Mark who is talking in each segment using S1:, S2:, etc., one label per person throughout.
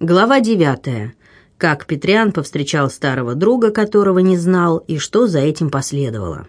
S1: Глава 9. Как Петриан повстречал старого друга, которого не знал, и что за этим последовало.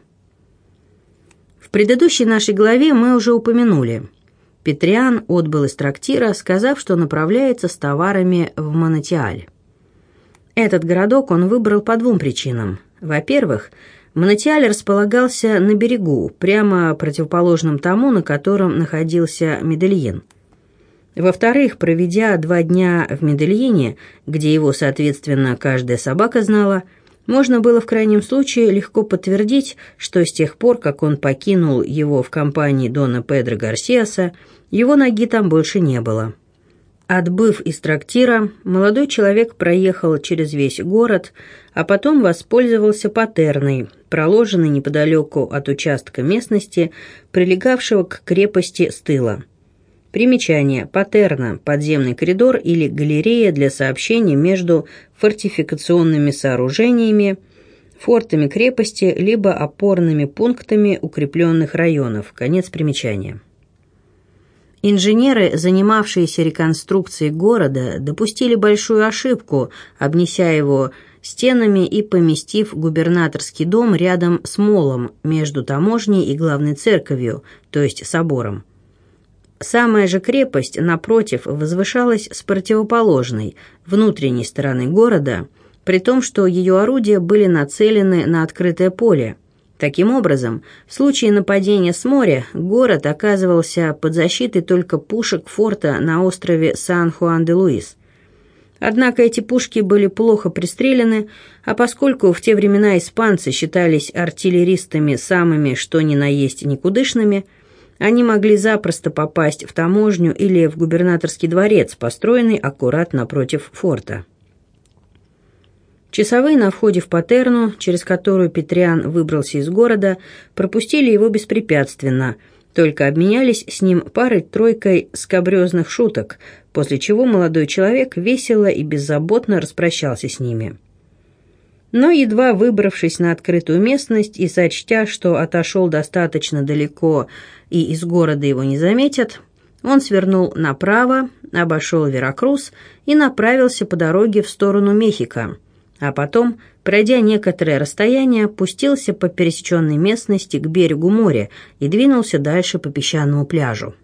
S1: В предыдущей нашей главе мы уже упомянули. Петриан отбыл из трактира, сказав, что направляется с товарами в Монотиаль. Этот городок он выбрал по двум причинам. Во-первых, Монотиаль располагался на берегу, прямо противоположном тому, на котором находился Медельин. Во-вторых, проведя 2 дня в Медельине, где его, соответственно, каждая собака знала, можно было в крайнем случае легко подтвердить, что с тех пор, как он покинул его в компании дона Педро Гарсиаса, его ноги там больше не было. Отбыв из трактира, молодой человек проехал через весь город, а потом воспользовался Патерной, проложенной неподалеку от участка местности, прилегавшего к крепости с тыла. Примечание. Патерна – подземный коридор или галерея для сообщения между фортификационными сооружениями, фортами крепости, либо опорными пунктами укрепленных районов. Конец примечания. Инженеры, занимавшиеся реконструкцией города, допустили большую ошибку, обнеся его стенами и поместив губернаторский дом рядом с молом между таможней и главной церковью, то есть собором. Самая же крепость, напротив, возвышалась с противоположной, внутренней стороны города, при том, что ее орудия были нацелены на открытое поле. Таким образом, в случае нападения с моря город оказывался под защитой только пушек форта на острове Сан-Хуан-де-Луис. Однако эти пушки были плохо пристреляны, а поскольку в те времена испанцы считались артиллеристами самыми что ни на есть никудышными, они могли запросто попасть в таможню или в губернаторский дворец, построенный аккурат напротив форта. Часовые на входе в Патерну, через которую Петриан выбрался из города, пропустили его беспрепятственно, только обменялись с ним парой-тройкой скабрёзных шуток, после чего молодой человек весело и беззаботно распрощался с ними. Но, едва выбравшись на открытую местность и сочтя, что отошел достаточно далеко и из города его не заметят, он свернул направо, обошел Веракрус и направился по дороге в сторону Мехико, а потом, пройдя некоторое расстояние, пустился по пересеченной местности к берегу моря и двинулся дальше по песчаному пляжу.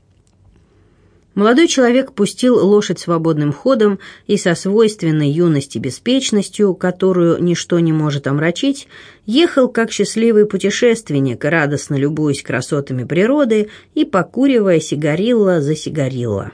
S1: Молодой человек пустил лошадь свободным ходом и со свойственной юности беспечностью, которую ничто не может омрачить, ехал как счастливый путешественник, радостно любуясь красотами природы и покуривая сигарилла за сигарилла.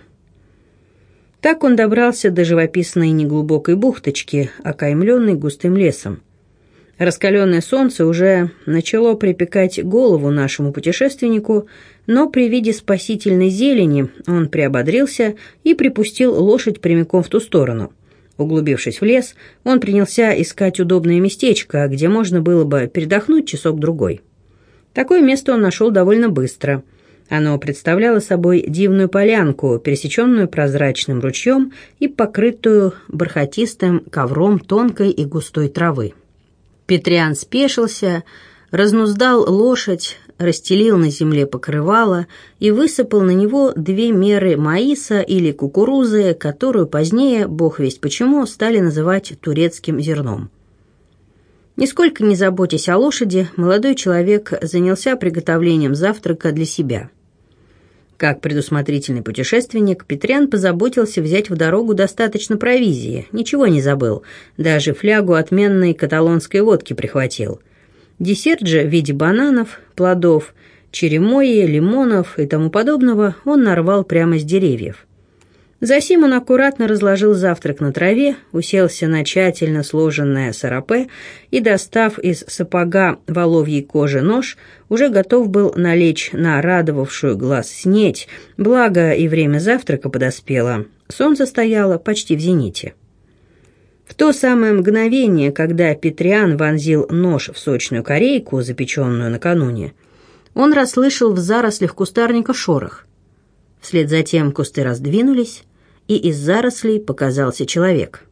S1: Так он добрался до живописной неглубокой бухточки, окаймленной густым лесом. Раскаленное солнце уже начало припекать голову нашему путешественнику, но при виде спасительной зелени он приободрился и припустил лошадь прямиком в ту сторону. Углубившись в лес, он принялся искать удобное местечко, где можно было бы передохнуть часок-другой. Такое место он нашел довольно быстро. Оно представляло собой дивную полянку, пересеченную прозрачным ручьем и покрытую бархатистым ковром тонкой и густой травы. Петриан спешился, разнуздал лошадь, расстелил на земле покрывало и высыпал на него 2 меры маиса или кукурузы, которую позднее, бог весть почему, стали называть турецким зерном. Нисколько не заботясь о лошади, молодой человек занялся приготовлением завтрака для себя. Как предусмотрительный путешественник, Петриан позаботился взять в дорогу достаточно провизии, ничего не забыл, даже флягу отменной каталонской водки прихватил. Десерт же в виде бананов, плодов, черемои, лимонов и тому подобного он нарвал прямо с деревьев. Засим он аккуратно разложил завтрак на траве, уселся на тщательно сложенное сарапе и, достав из сапога воловьей кожи нож, уже готов был налечь на радовавшую глаз снеть, благо и время завтрака подоспело, солнце стояло почти в зените. В то самое мгновение, когда Петриан вонзил нож в сочную корейку, запеченную накануне, он расслышал в зарослях кустарника шорох. Вслед за тем кусты раздвинулись, и из зарослей показался человек.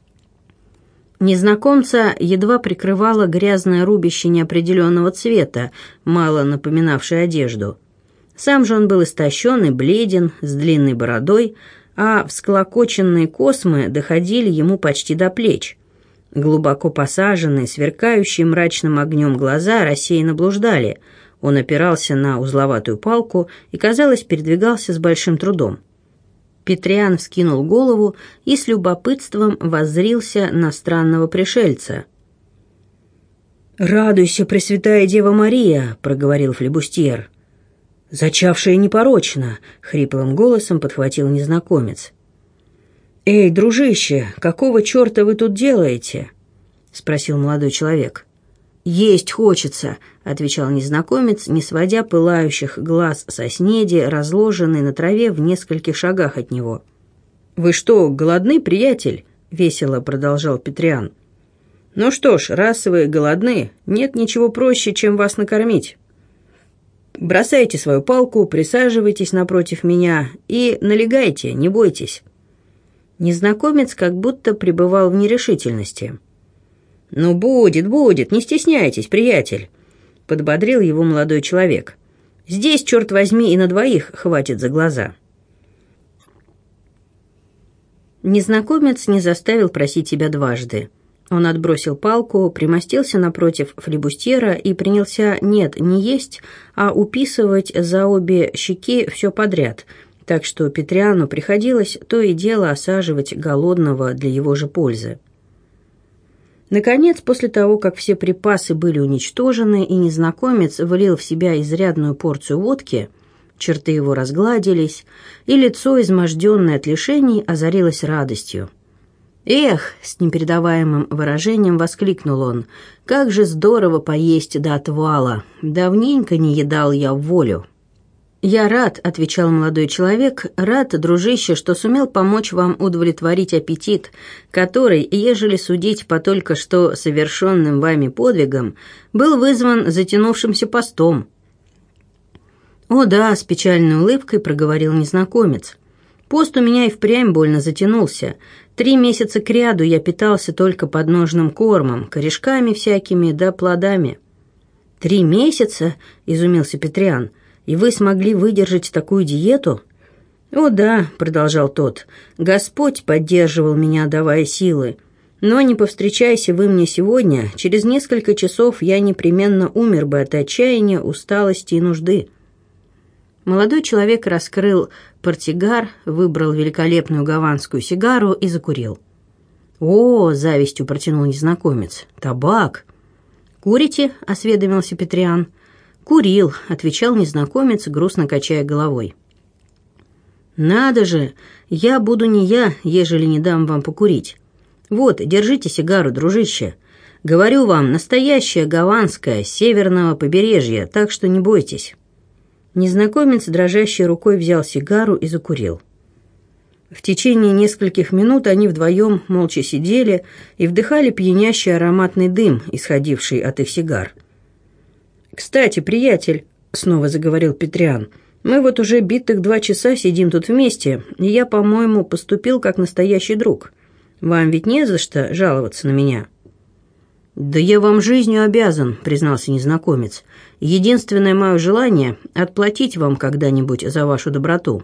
S1: Незнакомца едва прикрывало грязное рубище неопределенного цвета, мало напоминавшее одежду. Сам же он был истощен и бледен, с длинной бородой, а всклокоченные космы доходили ему почти до плеч. Глубоко посаженные, сверкающие мрачным огнем глаза рассеянно блуждали. Он опирался на узловатую палку и, казалось, передвигался с большим трудом. Петриан вскинул голову и с любопытством воззрился на странного пришельца. «Радуйся, Пресвятая Дева Мария!» — проговорил флибустьер. «Зачавшая непорочна!» — хриплым голосом подхватил незнакомец. «Эй, дружище, какого черта вы тут делаете?» — спросил молодой человек. «Есть хочется», — отвечал незнакомец, не сводя пылающих глаз со снеди, разложенной на траве в нескольких шагах от него. «Вы что, голодны, приятель?» — весело продолжал Петриан. «Ну что ж, раз вы голодны, нет ничего проще, чем вас накормить. Бросайте свою палку, присаживайтесь напротив меня и налегайте, не бойтесь». Незнакомец как будто пребывал в нерешительности. «Ну, будет, не стесняйтесь, приятель», — подбодрил его молодой человек. «Здесь, черт возьми, и на двоих хватит за глаза». Незнакомец не заставил просить себя дважды. Он отбросил палку, примостился напротив флибустьера и принялся не есть, а уписывать за обе щеки все подряд, так что Петриану приходилось то и дело осаживать голодного для его же пользы. Наконец, после того, как все припасы были уничтожены и незнакомец влил в себя изрядную порцию водки, черты его разгладились, и лицо, изможденное от лишений, озарилось радостью. «Эх!» — с непередаваемым выражением воскликнул он. «Как же здорово поесть до отвала! Давненько не едал я в волю!» «Я рад», — отвечал молодой человек, — «рад, дружище, что сумел помочь вам удовлетворить аппетит, который, ежели судить по только что совершенным вами подвигам, был вызван затянувшимся постом». «О да», — с печальной улыбкой проговорил незнакомец. «Пост у меня и впрямь больно затянулся. 3 месяца кряду я питался только подножным кормом, корешками всякими да плодами». «3 месяца?» — изумился Петриан. «И вы смогли выдержать такую диету?» «О да», — продолжал тот, — «Господь поддерживал меня, давая силы. Но не повстречайся вы мне сегодня, через несколько часов я непременно умер бы от отчаяния, усталости и нужды». Молодой человек раскрыл портсигар, выбрал великолепную гаванскую сигару и закурил. «О!» — завистью протянул незнакомец. «Табак!» «Курите?» — осведомился Петриан. «Курил», — отвечал незнакомец, грустно качая головой. «Надо же! Я буду не я, ежели не дам вам покурить. Вот, держите сигару, дружище. Говорю вам, настоящая гаванская, с северного побережья, так что не бойтесь». Незнакомец дрожащей рукой взял сигару и закурил. В течение нескольких минут они вдвоем молча сидели и вдыхали пьянящий ароматный дым, исходивший от их сигар. «Кстати, приятель», — снова заговорил Петриан, — «мы вот уже битых 2 часа сидим тут вместе, и я, по-моему, поступил как настоящий друг. Вам ведь не за что жаловаться на меня». «Да я вам жизнью обязан», — признался незнакомец. «Единственное мое желание — отплатить вам когда-нибудь за вашу доброту».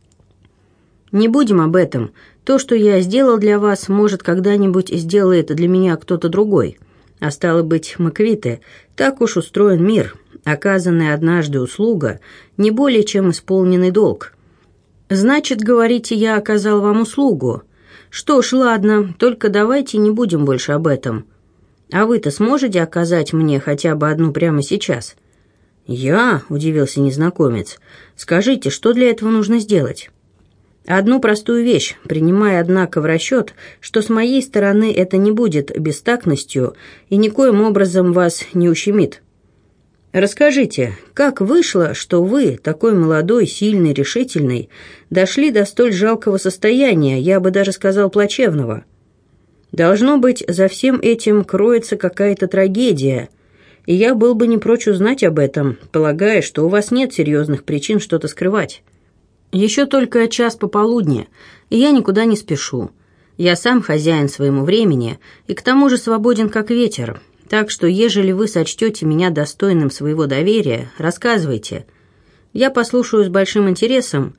S1: «Не будем об этом. То, что я сделал для вас, может, когда-нибудь сделает для меня кто-то другой. А стало быть, мы квиты. Так уж устроен мир. Оказанная однажды услуга — не более чем исполненный долг». «Значит, говорите, я оказал вам услугу. Что ж, ладно, только давайте не будем больше об этом. А вы-то сможете оказать мне хотя бы одну прямо сейчас?» «Я?» — удивился незнакомец. «Скажите, что для этого нужно сделать?» «Одну простую вещь, принимая, однако, в расчет, что с моей стороны это не будет бестактностью и никоим образом вас не ущемит. Расскажите, как вышло, что вы, такой молодой, сильный, решительный, дошли до столь жалкого состояния, я бы даже сказал плачевного? Должно быть, за всем этим кроется какая-то трагедия, и я был бы не прочь узнать об этом, полагая, что у вас нет серьезных причин что-то скрывать. Еще только 1:00 пополудни, и я никуда не спешу. Я сам хозяин своему времени и к тому же свободен как ветер, так что, ежели вы сочтете меня достойным своего доверия, рассказывайте. Я послушаю с большим интересом,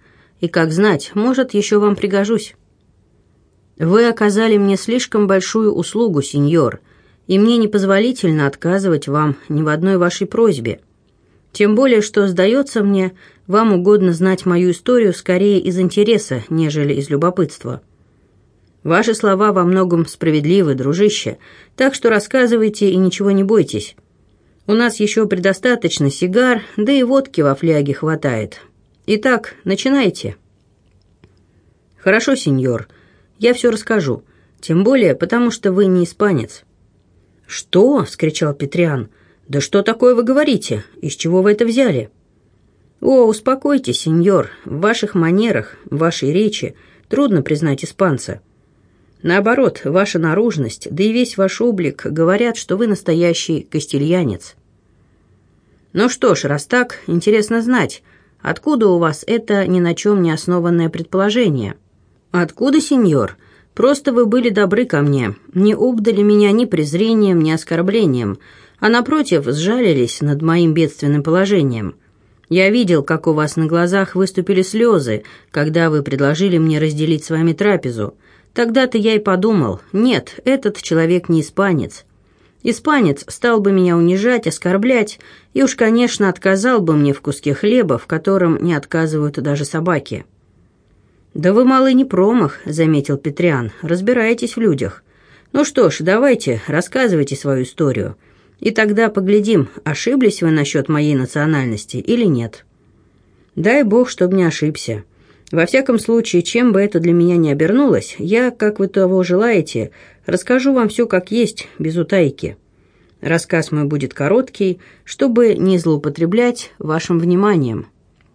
S1: и, как знать, может, еще вам пригожусь». «Вы оказали мне слишком большую услугу, сеньор, и мне непозволительно отказывать вам ни в одной вашей просьбе. Тем более, что, сдается мне, вам угодно знать мою историю скорее из интереса, нежели из любопытства. Ваши слова во многом справедливы, дружище, так что рассказывайте и ничего не бойтесь. У нас еще предостаточно сигар, да и водки во фляге хватает. Итак, начинайте». «Хорошо, сеньор, я все расскажу, тем более, потому что вы не испанец». «Что?» — вскричал Петриан. «Да что такое вы говорите? Из чего вы это взяли?» «О, успокойтесь, сеньор, в ваших манерах, в вашей речи трудно признать испанца. Наоборот, ваша наружность, да и весь ваш облик говорят, что вы настоящий кастильянец». «Ну что ж, раз так, интересно знать, откуда у вас это ни на чем не основанное предположение?» «Откуда, сеньор? Просто вы были добры ко мне, не обдали меня ни презрением, ни оскорблением, а, напротив, сжалились над моим бедственным положением. Я видел, как у вас на глазах выступили слезы, когда вы предложили мне разделить с вами трапезу. Тогда-то я и подумал, нет, этот человек не испанец. Испанец стал бы меня унижать, оскорблять, и уж, конечно, отказал бы мне в куске хлеба, в котором не отказывают даже собаки». «Да вы малый не промах», — заметил Петриан, — «разбираетесь в людях. Ну что ж, давайте, рассказывайте свою историю, и тогда поглядим, ошиблись вы насчет моей национальности или нет». «Дай бог, чтобы не ошибся. Во всяком случае, чем бы это для меня ни обернулось, я, как вы того желаете, расскажу вам все как есть, без утайки. Рассказ мой будет короткий, чтобы не злоупотреблять вашим вниманием».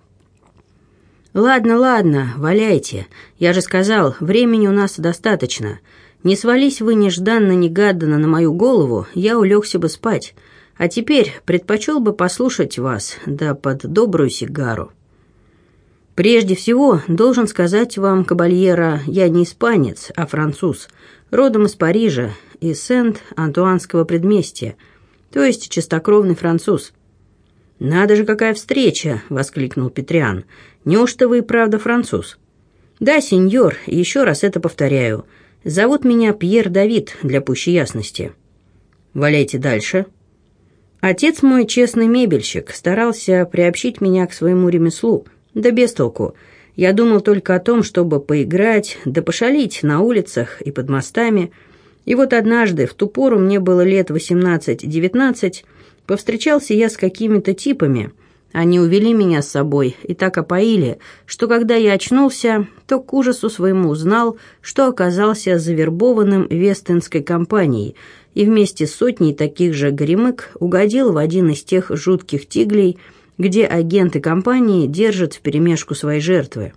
S1: «Ладно, валяйте. Я же сказал, времени у нас достаточно. Не свались вы нежданно-негаданно на мою голову, я улегся бы спать. А теперь предпочел бы послушать вас, да под добрую сигару. Прежде всего, должен сказать вам, кабальера, я не испанец, а француз, родом из Парижа, из Сент-Антуанского предместья, то есть чистокровный француз». «Надо же, какая встреча!» — воскликнул Петриан. «Неужто вы и правда француз?» «Да, сеньор, еще раз это повторяю. Зовут меня Пьер Давид, для пущей ясности». «Валяйте дальше». «Отец мой честный мебельщик, старался приобщить меня к своему ремеслу, да без толку. Я думал только о том, чтобы поиграть, да пошалить на улицах и под мостами. И вот однажды, в ту пору мне было лет 18-19, повстречался я с какими-то типами. Они увели меня с собой и так опоили, что когда я очнулся, то к ужасу своему узнал, что оказался завербованным Вест-Индской компанией и вместе с сотней таких же горемык угодил в один из тех жутких тиглей, где агенты компании держат вперемешку свои жертвы.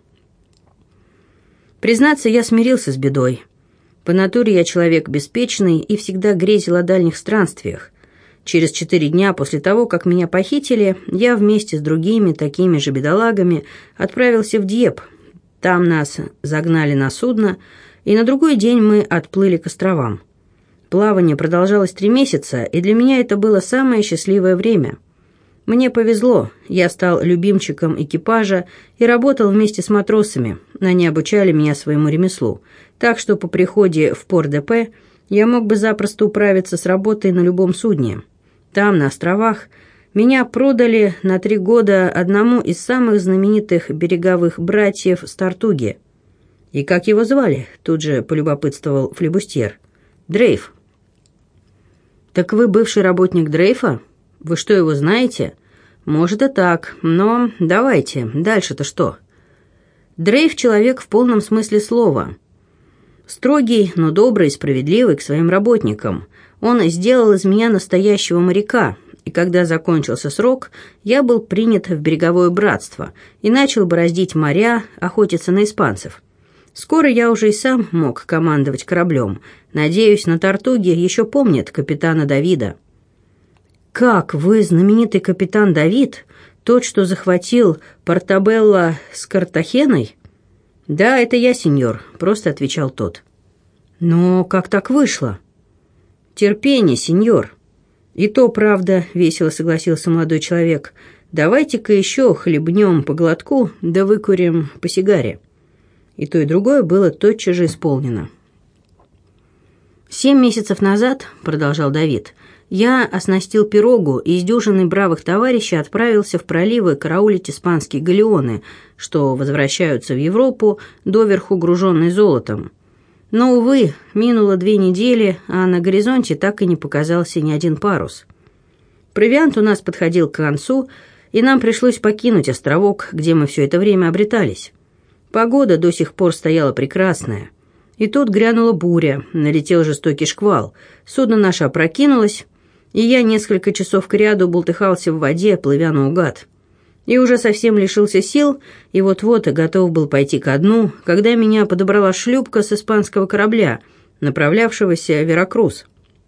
S1: Признаться, я смирился с бедой. По натуре я человек беспечный и всегда грезил о дальних странствиях. Через 4 дня после того, как меня похитили, я вместе с другими такими же бедолагами отправился в Дьепп. Там нас загнали на судно, и на другой день мы отплыли к островам. Плавание продолжалось 3 месяца, и для меня это было самое счастливое время. Мне повезло, я стал любимчиком экипажа и работал вместе с матросами. Они обучали меня своему ремеслу, так что по приходе в Порт-де-Пе я мог бы запросто управиться с работой на любом судне. Там, на островах, меня продали на 3 года одному из самых знаменитых береговых братьев с Тартуги. «И как его звали?» – тут же полюбопытствовал флибустьер. «Дрейф». «Так вы бывший работник Дрейфа? Вы что, его знаете?» «Может и так, но давайте, дальше-то что?» «Дрейф – человек в полном смысле слова. Строгий, но добрый и справедливый к своим работникам. Он сделал из меня настоящего моряка, и когда закончился срок, я был принят в береговое братство и начал бороздить моря, охотиться на испанцев. Скоро я уже и сам мог командовать кораблем. Надеюсь, на Тартуге еще помнят капитана Давида». «Как, вы знаменитый капитан Давид? Тот, что захватил Портабелло с Картахеной?» «Да, это я, сеньор», — просто отвечал тот. «Но как так вышло?» «Терпение, сеньор». «И то правда», — весело согласился молодой человек. Давайте-ка еще хлебнем по глотку, да выкурим по сигаре». И то, и другое было тотчас же исполнено. 7 месяцев назад, продолжал Давид, я оснастил пирогу и с дюжиной бравых товарищей отправился в проливы караулить испанские галеоны, что возвращаются в Европу, доверху груженные золотом. Но, увы, минуло 2 недели, а на горизонте так и не показался ни один парус. Провиант у нас подходил к концу, и нам пришлось покинуть островок, где мы все это время обретались. Погода до сих пор стояла прекрасная. И тут грянула буря, налетел жестокий шквал. Судно наше опрокинулось, и я несколько часов кряду бултыхался в воде, плывя наугад. И уже совсем лишился сил, и вот-вот готов был пойти ко дну, когда меня подобрала шлюпка с испанского корабля, направлявшегося в Веракрус.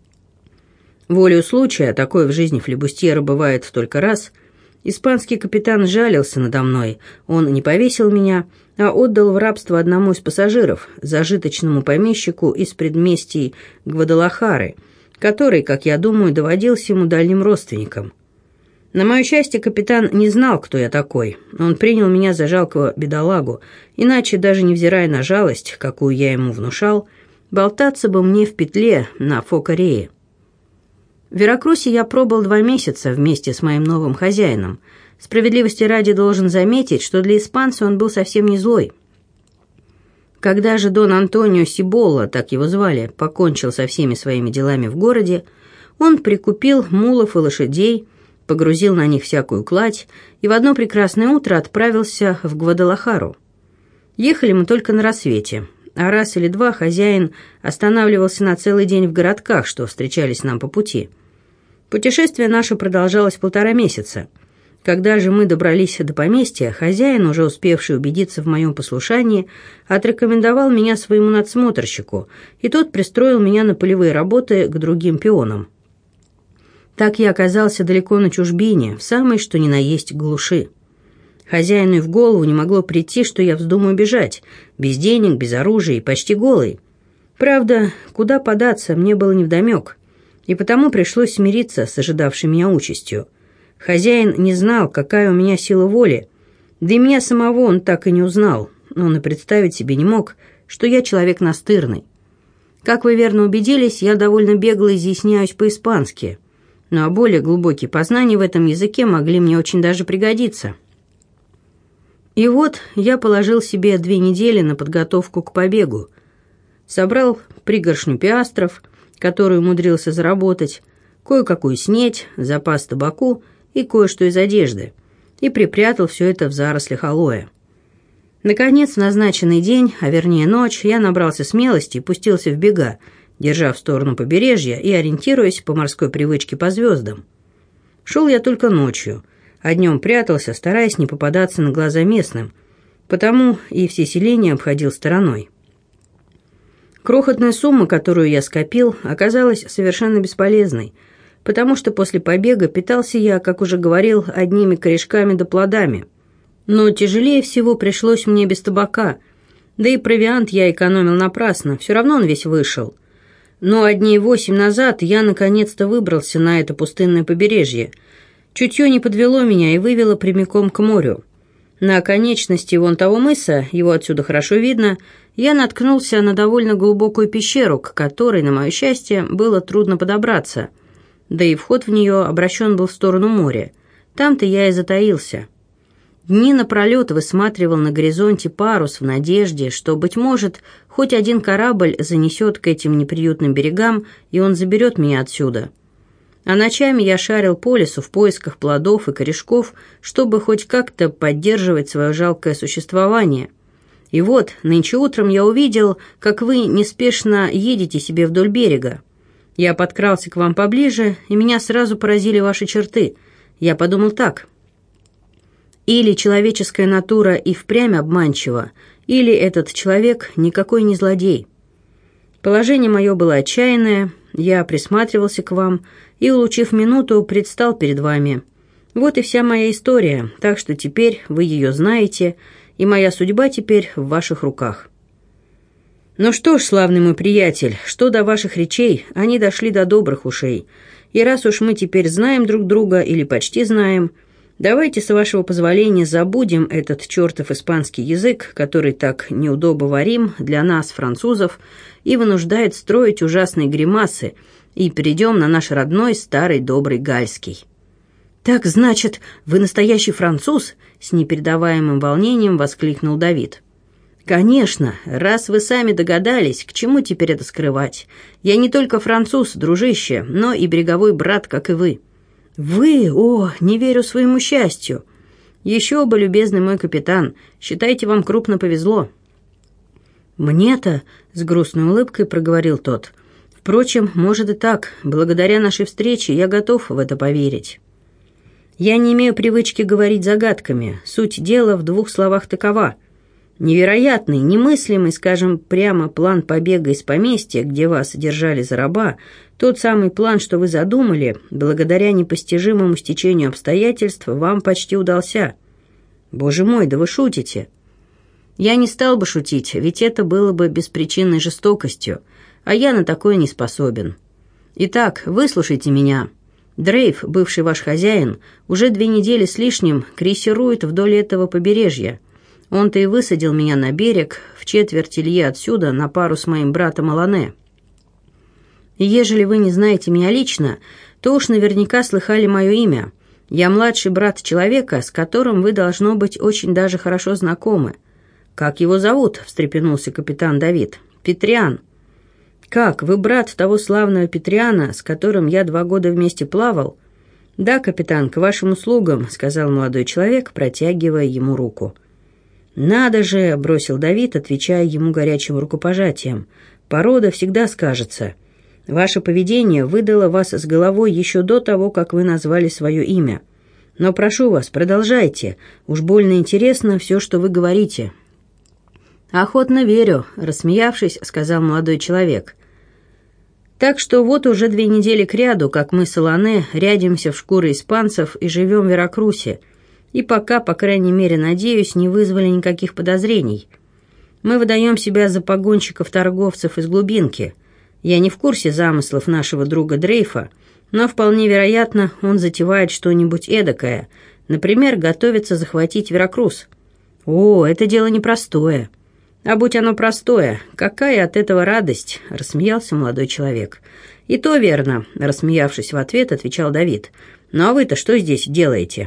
S1: Волею случая, такое в жизни флибустьера бывает только раз, испанский капитан жалился надо мной. Он не повесил меня, а отдал в рабство одному из пассажиров, зажиточному помещику из предместий Гвадалахары, который, как я думаю, доводился ему дальним родственникам. На мое счастье, капитан не знал, кто я такой. Он принял меня за жалкого бедолагу, иначе, даже невзирая на жалость, какую я ему внушал, болтаться бы мне в петле на Фокарее. В Веракрусе я пробыл 2 месяца вместе с моим новым хозяином. Справедливости ради должен заметить, что для испанца он был совсем не злой. Когда же Дон Антонио Сиболла, так его звали, покончил со всеми своими делами в городе, он прикупил мулов и лошадей, погрузил на них всякую кладь и в одно прекрасное утро отправился в Гвадалахару. Ехали мы только на рассвете, а раз или два хозяин останавливался на целый день в городках, что встречались нам по пути. Путешествие наше продолжалось 1,5 месяца. Когда же мы добрались до поместья, хозяин, уже успевший убедиться в моем послушании, отрекомендовал меня своему надсмотрщику, и тот пристроил меня на полевые работы к другим пионам. Так я оказался далеко на чужбине, в самой что ни на есть глуши. Хозяину и в голову не могло прийти, что я вздумаю бежать, без денег, без оружия и почти голый. Правда, куда податься, мне было невдомек, и потому пришлось смириться с ожидавшей меня участью. Хозяин не знал, какая у меня сила воли, да и меня самого он так и не узнал. Он и представить себе не мог, что я человек настырный. Как вы верно убедились, я довольно бегло изъясняюсь по-испански, ну а более глубокие познания в этом языке могли мне очень даже пригодиться. И вот я положил себе 2 недели на подготовку к побегу. Собрал пригоршню пиастров, которую умудрился заработать, кое-какую снеть, запас табаку и кое-что из одежды, и припрятал все это в зарослях алоэ. Наконец, в назначенный день, а вернее ночь, я набрался смелости и пустился в бега, держа в сторону побережья и ориентируясь по морской привычке по звездам. Шел я только ночью, а днем прятался, стараясь не попадаться на глаза местным, потому и все селения обходил стороной. Крохотная сумма, которую я скопил, оказалась совершенно бесполезной, потому что после побега питался я, как уже говорил, одними корешками да плодами. Но тяжелее всего пришлось мне без табака, да и провиант я экономил напрасно, все равно он весь вышел. Но дней 8 назад я наконец-то выбрался на это пустынное побережье. Чутье не подвело меня и вывело прямиком к морю. На оконечности вон того мыса, его отсюда хорошо видно, я наткнулся на довольно глубокую пещеру, к которой, на мое счастье, было трудно подобраться. Да и вход в нее обращен был в сторону моря. Там-то я и затаился. Дни напролет высматривал на горизонте парус в надежде, что, быть может, хоть один корабль занесет к этим неприютным берегам, и он заберет меня отсюда. А ночами я шарил по лесу в поисках плодов и корешков, чтобы хоть как-то поддерживать свое жалкое существование. И вот, нынче утром я увидел, как вы неспешно едете себе вдоль берега. Я подкрался к вам поближе, и меня сразу поразили ваши черты. Я подумал так: или человеческая натура и впрямь обманчива, или этот человек никакой не злодей. Положение мое было отчаянное, я присматривался к вам и, улучив минуту, предстал перед вами. Вот и вся моя история, так что теперь вы ее знаете, и моя судьба теперь в ваших руках. Ну что ж, славный мой приятель, что до ваших речей, они дошли до добрых ушей, и раз уж мы теперь знаем друг друга или почти знаем, Давайте, с вашего позволения, забудем этот чертов испанский язык, который так неудобоварим для нас, французов, и вынуждает строить ужасные гримасы, и перейдем на наш родной старый добрый гальский». «Так, значит, вы настоящий француз?» — с непередаваемым волнением воскликнул Давид. «Конечно, раз вы сами догадались, к чему теперь это скрывать. Я не только француз, дружище, но и береговой брат, как и вы». «Вы? О, не верю своему счастью!» «Еще бы, любезный мой капитан, считайте, вам крупно повезло». «Мне-то?» — с грустной улыбкой проговорил тот. «Впрочем, может и так. Благодаря нашей встрече я готов в это поверить». «Я не имею привычки говорить загадками. Суть дела в двух словах такова. Невероятный, немыслимый, скажем прямо, план побега из поместья, где вас держали за раба, тот самый план, что вы задумали, благодаря непостижимому стечению обстоятельств, вам почти удался». «Боже мой, да вы шутите!» «Я не стал бы шутить, ведь это было бы беспричинной жестокостью, а я на такое не способен. Итак, выслушайте меня. Дрейф, бывший ваш хозяин, уже 2 недели с лишним крейсирует вдоль этого побережья. Он-то и высадил меня на берег, в четверть лье отсюда, на пару с моим братом Алане. И ежели вы не знаете меня лично, то уж наверняка слыхали мое имя. Я младший брат человека, с которым вы, должно быть, очень даже хорошо знакомы». «Как его зовут?» – встрепенулся капитан Давид. «Петриан». «Как, вы брат того славного Петриана, с которым я 2 года вместе плавал?» «Да, капитан, к вашим услугам», – сказал молодой человек, протягивая ему руку. «Надо же», – бросил Давид, отвечая ему горячим рукопожатием. «Порода всегда скажется. Ваше поведение выдало вас с головой еще до того, как вы назвали свое имя. Но прошу вас, продолжайте. Уж больно интересно все, что вы говорите». «Охотно верю», – рассмеявшись, сказал молодой человек. «Так что вот уже 2 недели кряду, как мы с Алане рядимся в шкуры испанцев и живем в Веракрусе, и пока, по крайней мере, надеюсь, не вызвали никаких подозрений. Мы выдаем себя за погонщиков-торговцев из глубинки. Я не в курсе замыслов нашего друга Дрейфа, но вполне вероятно, он затевает что-нибудь эдакое, например, готовится захватить Веракрус. О, это дело непростое». «А будь оно простое, какая от этого радость?» – рассмеялся молодой человек. «И то верно», – рассмеявшись в ответ, отвечал Давид. «Ну а вы-то что здесь делаете?»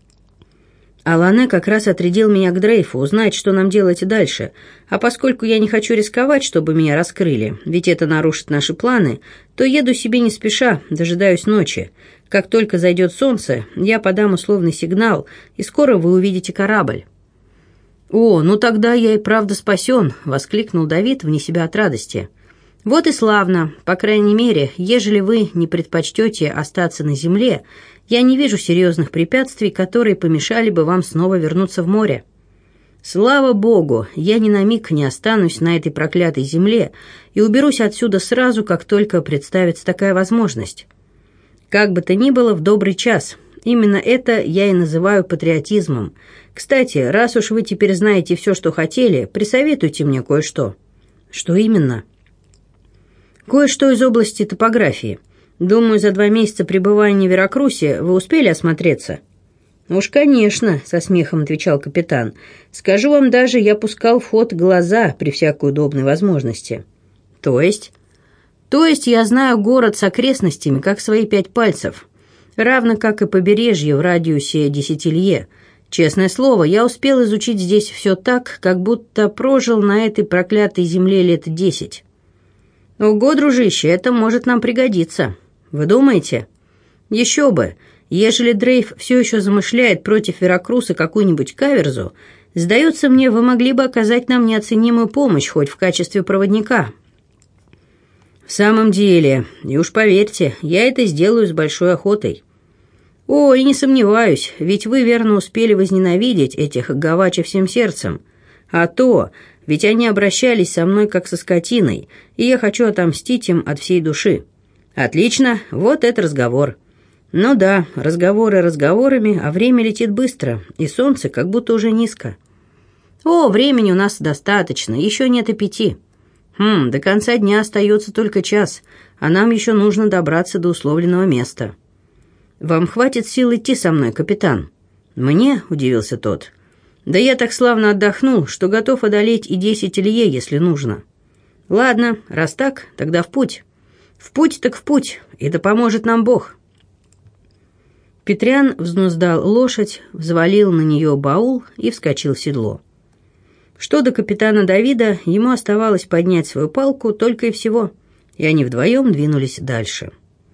S1: «Алане как раз отрядил меня к Дрейфу, узнать, что нам делать дальше. А поскольку я не хочу рисковать, чтобы меня раскрыли, ведь это нарушит наши планы, то еду себе не спеша, дожидаюсь ночи. Как только зайдет солнце, я подам условный сигнал, и скоро вы увидите корабль». «О, ну тогда я и правда спасен!» — воскликнул Давид вне себя от радости. «Вот и славно. По крайней мере, ежели вы не предпочтете остаться на земле, я не вижу серьезных препятствий, которые помешали бы вам снова вернуться в море. Слава Богу, я ни на миг не останусь на этой проклятой земле и уберусь отсюда сразу, как только представится такая возможность. Как бы то ни было, в добрый час. Именно это я и называю патриотизмом. Кстати, раз уж вы теперь знаете все, что хотели, присоветуйте мне кое-что». «Что именно?» «Кое-что из области топографии. Думаю, за 2 месяца пребывания в Веракрусе вы успели осмотреться?» «Уж, конечно», — со смехом отвечал капитан. «Скажу вам даже, я пускал в ход глаза при всякой удобной возможности». «То есть?» «То есть я знаю город с окрестностями, как свои 5 пальцев, равно как и побережье в радиусе 10 лье. Честное слово, я успел изучить здесь все так, как будто прожил на этой проклятой земле лет 10. Ого, дружище, это может нам пригодиться. Вы думаете? Еще бы. Ежели Дрейф все еще замышляет против Веракруса какую-нибудь каверзу, сдается мне, вы могли бы оказать нам неоценимую помощь хоть в качестве проводника». «В самом деле, и уж поверьте, я это сделаю с большой охотой». «О, и не сомневаюсь, ведь вы верно успели возненавидеть этих гавачей всем сердцем. А то, ведь они обращались со мной как со скотиной, и я хочу отомстить им от всей души». «Отлично, вот это разговор». «Ну да, разговоры разговорами, а время летит быстро, и солнце как будто уже низко». «О, времени у нас достаточно, еще нет и 5. До конца дня остается только час, а нам еще нужно добраться до условленного места». «Вам хватит сил идти со мной, капитан?» «Мне?» – удивился тот. «Да я так славно отдохнул, что готов одолеть и 10 лье, если нужно». «Ладно, раз так, тогда в путь». «В путь так в путь, и да поможет нам Бог». Петрян взнуздал лошадь, взвалил на нее баул и вскочил в седло. Что до капитана Давида, ему оставалось поднять свою палку только и всего, и они вдвоем двинулись дальше.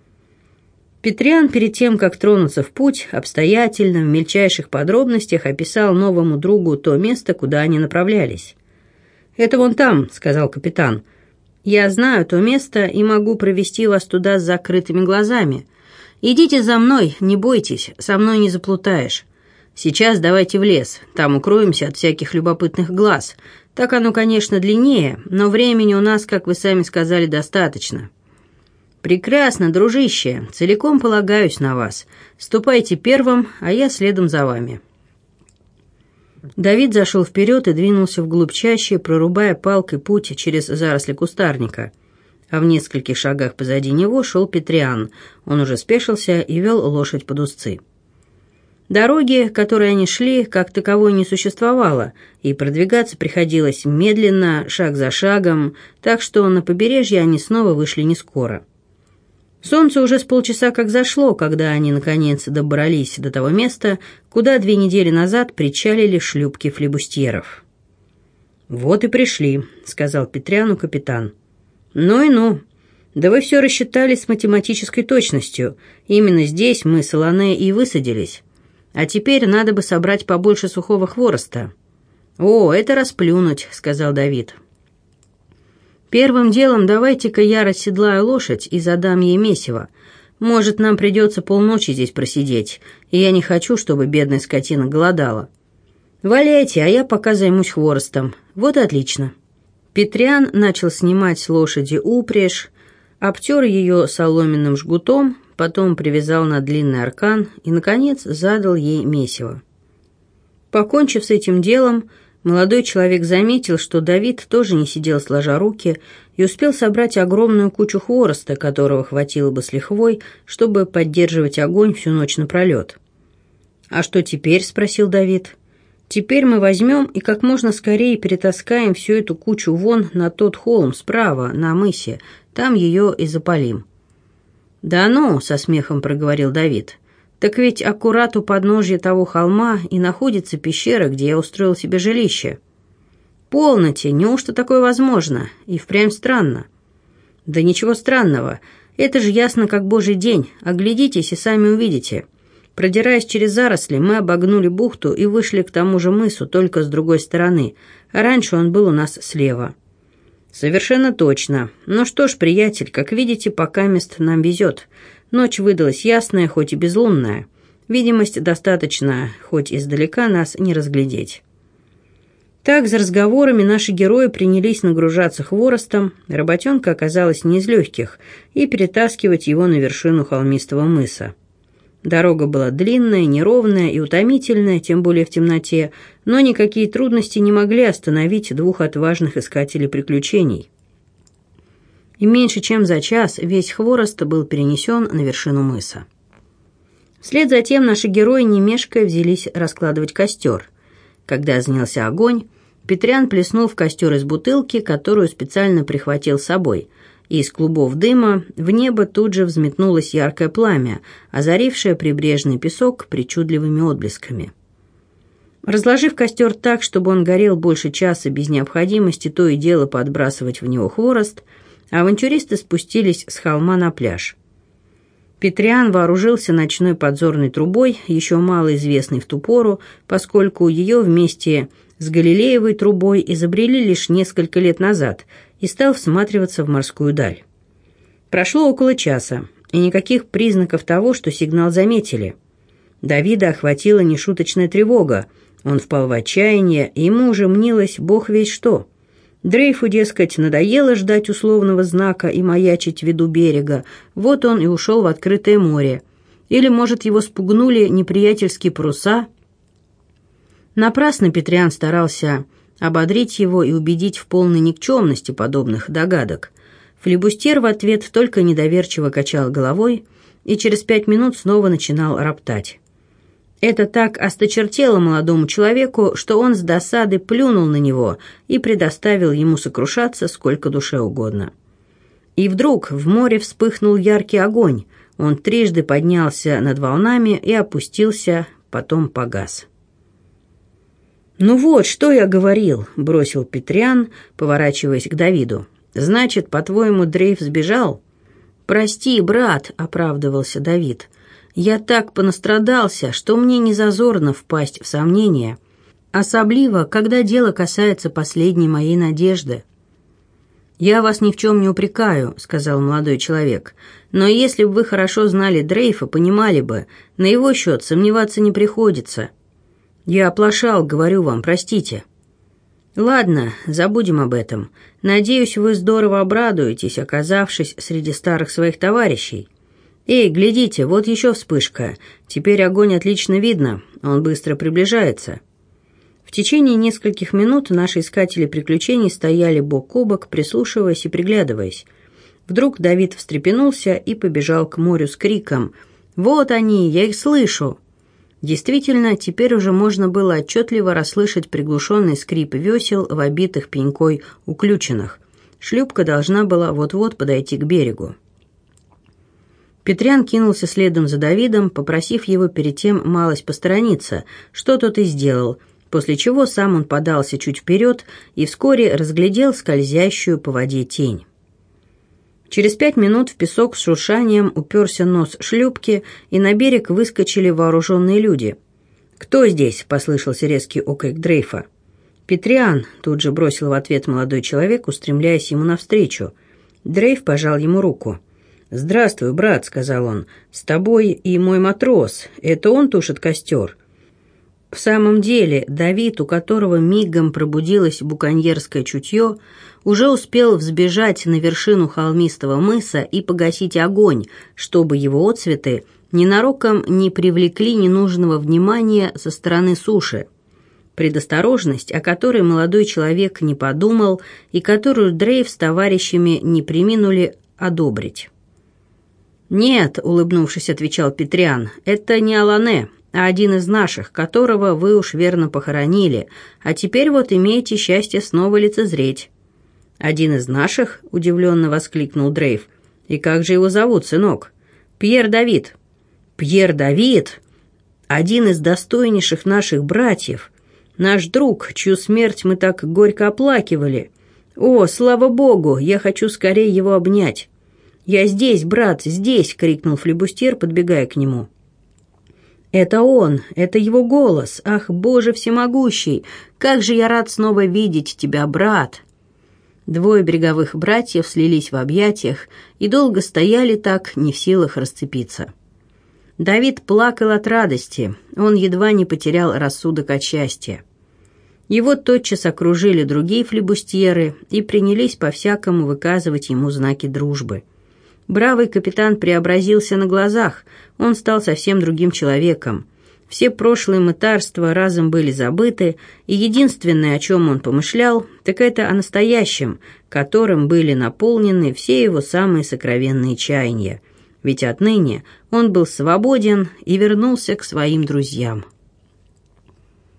S1: Петрян перед тем, как тронуться в путь, обстоятельно, в мельчайших подробностях описал новому другу то место, куда они направлялись. «Это вон там», — сказал капитан. «Я знаю то место и могу провести вас туда с закрытыми глазами. Идите за мной, не бойтесь, со мной не заплутаешь. Сейчас давайте в лес, там укроемся от всяких любопытных глаз. Так оно, конечно, длиннее, но времени у нас, как вы сами сказали, достаточно». «Прекрасно, дружище, целиком полагаюсь на вас. Ступайте первым, а я следом за вами». Давид зашел вперед и двинулся вглубь чащи, прорубая палкой путь через заросли кустарника. А в нескольких шагах позади него шел Петрян. Он уже спешился и вел лошадь под узцы. Дороги, которой они шли, как таковой не существовало, и продвигаться приходилось медленно, шаг за шагом, так что на побережье они снова вышли не скоро. Солнце уже с полчаса как зашло, когда они, наконец, добрались до того места, куда 2 недели назад причалили шлюпки флибустьеров. «Вот и пришли», — сказал Петряну капитан. «Ну и ну. Да вы все рассчитали с математической точностью. Именно здесь мы с Илоне и высадились. А теперь надо бы собрать побольше сухого хвороста». «О, это расплюнуть», — сказал Давид. «Первым делом давайте-ка я расседлаю лошадь и задам ей месиво. Может, нам придется полночи здесь просидеть, и я не хочу, чтобы бедная скотина голодала. Валяйте, а я пока займусь хворостом. Вот и отлично». Петрян начал снимать с лошади упряжь, обтер ее соломенным жгутом, потом привязал на длинный аркан и, наконец, задал ей месиво. Покончив с этим делом, молодой человек заметил, что Давид тоже не сидел сложа руки и успел собрать огромную кучу хвороста, которого хватило бы с лихвой, чтобы поддерживать огонь всю ночь напролет. «А что теперь?» – спросил Давид. «Теперь мы возьмем и как можно скорее перетаскаем всю эту кучу вон на тот холм справа, на мысе, там ее и запалим». «Да ну!» – со смехом проговорил Давид. «Так ведь аккурат у подножья того холма и находится пещера, где я устроил себе жилище». «Полноте! Неужто такое возможно? И впрямь странно». «Да ничего странного. Это же ясно, как божий день. Оглядитесь и сами увидите». Продираясь через заросли, мы обогнули бухту и вышли к тому же мысу, только с другой стороны, а раньше он был у нас слева. «Совершенно точно. Ну что ж, приятель, как видите, покамест нам везет. Ночь выдалась ясная, хоть и безлунная. Видимость достаточно, хоть издалека нас не разглядеть». Так, за разговорами наши герои принялись нагружаться хворостом, работенка оказалась не из легких, и перетаскивать его на вершину холмистого мыса. Дорога была длинная, неровная и утомительная, тем более в темноте, но никакие трудности не могли остановить 2 отважных искателей приключений. И меньше чем за час весь хворост был перенесен на вершину мыса. Вслед за тем наши герои, не мешкая, взялись раскладывать костер. Когда занялся огонь, Петрян плеснул в костер из бутылки, которую специально прихватил с собой, и из клубов дыма в небо тут же взметнулось яркое пламя, озарившее прибрежный песок причудливыми отблесками. Разложив костер так, чтобы он горел больше часа без необходимости то и дело подбрасывать в него хворост, авантюристы спустились с холма на пляж. Петрян вооружился ночной подзорной трубой, еще мало известной в ту пору, поскольку ее вместе с Галилеевой трубой изобрели лишь несколько лет назад, и стал всматриваться в морскую даль. Прошло около часа, и никаких признаков того, что сигнал заметили. Давида охватила нешуточная тревога, он впал в отчаяние, и ему уже мнилось бог весть что. Дрейфу, дескать, надоело ждать условного знака и маячить в виду берега, вот он и ушел в открытое море. Или, может, его спугнули неприятельские паруса? Напрасно Петрян старался ободрить его и убедить в полной никчемности подобных догадок. Флибустьер в ответ только недоверчиво качал головой и через 5 минут снова начинал роптать. Это так осточертело молодому человеку, что он с досады плюнул на него и предоставил ему сокрушаться сколько душе угодно. И вдруг в море вспыхнул яркий огонь. Он трижды поднялся над волнами и опустился, потом погас. «Ну вот, что я говорил», — бросил Петрян, поворачиваясь к Давиду. «Значит, по-твоему, Дрейф сбежал?» «Прости, брат», — оправдывался Давид. «Я так понастрадался, что мне не зазорно впасть в сомнения, особливо, когда дело касается последней моей надежды». «Я вас ни в чем не упрекаю», — сказал молодой человек, «но если бы вы хорошо знали Дрейфа, понимали бы, на его счет сомневаться не приходится. Я оплошал, говорю вам, простите». «Ладно, забудем об этом. Надеюсь, вы здорово обрадуетесь, оказавшись среди старых своих товарищей. Эй, глядите, вот еще вспышка. Теперь огонь отлично видно, он быстро приближается». В течение нескольких минут наши искатели приключений стояли бок о бок, прислушиваясь и приглядываясь. Вдруг Давид встрепенулся и побежал к морю с криком: «Вот они, я их слышу!» Действительно, теперь уже можно было отчетливо расслышать приглушенный скрип весел в обитых пенькой уключенных. Шлюпка должна была вот-вот подойти к берегу. Петрян кинулся следом за Давидом, попросив его перед тем малость посторониться, что тот и сделал, после чего сам он подался чуть вперед и вскоре разглядел скользящую по воде тень. Через 5 минут в песок с шуршанием уперся нос шлюпки, и на берег выскочили вооруженные люди. «Кто здесь?» — послышался резкий окрик Дрейфа. «Петрян!» — тут же бросил в ответ молодой человек, устремляясь ему навстречу. Дрейф пожал ему руку. «Здравствуй, брат», — сказал он. «С тобой и мой матрос. Это он тушит костер?» В самом деле, Давид, у которого мигом пробудилось буконьерское чутье, уже успел взбежать на вершину холмистого мыса и погасить огонь, чтобы его отцветы ненароком не привлекли ненужного внимания со стороны суши. Предосторожность, о которой молодой человек не подумал и которую Дрейф с товарищами не преминули одобрить. «Нет», — улыбнувшись, отвечал Петрян, — «это не Алане, а один из наших, которого вы уж верно похоронили, а теперь вот имеете счастье снова лицезреть». «Один из наших?» — удивленно воскликнул Дрейф. «И как же его зовут, сынок?» «Пьер Давид». «Пьер Давид? Один из достойнейших наших братьев. Наш друг, чью смерть мы так горько оплакивали. О, слава богу, я хочу скорее его обнять». «Я здесь, брат, здесь!» — крикнул флибустьер, подбегая к нему. «Это он! Это его голос! Ах, Боже всемогущий! Как же я рад снова видеть тебя, брат!» Двое береговых братьев слились в объятиях и долго стояли так, не в силах расцепиться. Давид плакал от радости, он едва не потерял рассудок от счастья. Его тотчас окружили другие флибустьеры и принялись по-всякому выказывать ему знаки дружбы. Бравый капитан преобразился на глазах, он стал совсем другим человеком. Все прошлые мытарства разом были забыты, и единственное, о чем он помышлял, так это о настоящем, которым были наполнены все его самые сокровенные чаяния. Ведь отныне он был свободен и вернулся к своим друзьям.